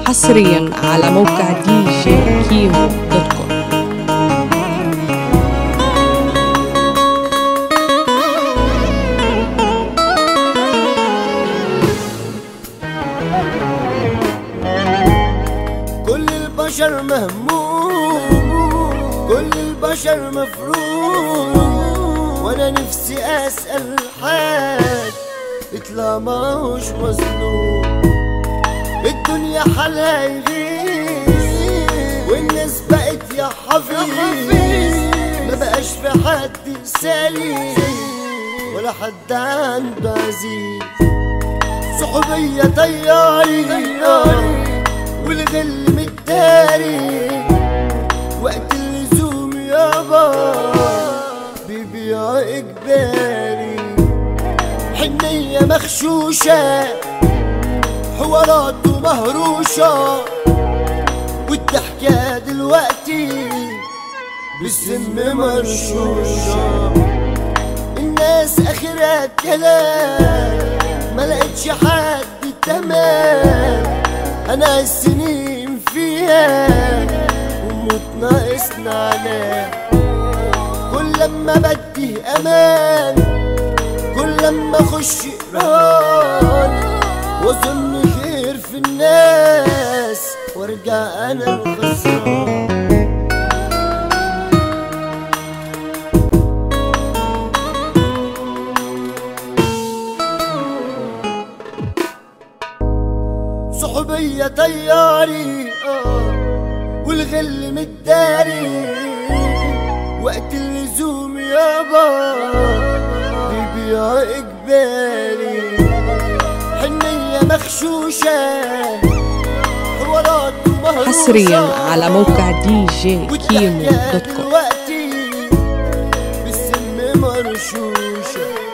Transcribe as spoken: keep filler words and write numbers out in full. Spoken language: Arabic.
حصريا على موقع دي جي كيمو دوت كوم. كل البشر مهموم، كل البشر مفروض، وانا نفسي اسأل حد اطلع ماهوش مظلوم. الدنيا حالها يغيظ والناس بقت يا حفيظ، ما بقاش في حد سليم ولا حد عنده عزيز. صحوبية طياري والغل متداري، وقت اللزوم يابا بيبيع اجباري. حنية مخشوشة حواراته مهروشة، والضحكة دلوقتي بالسم مرشوشة. الناس اخرها كلام، ملقتش حد تمام. انا السنين فيها وموت ناقصنا علام. كل لما بدي امان، كل لما اخش قران واظن خير في الناس وارجع انا الخسران. صحوبية طياري آه والغل متداري، وقت اللزوم يابا بيبيع اجباري. حنية مخشوشة حوارات مهروشة، حصريا على موقع دي جي كيمو دوت كوم. دلوقتي بالسم مرشوشة.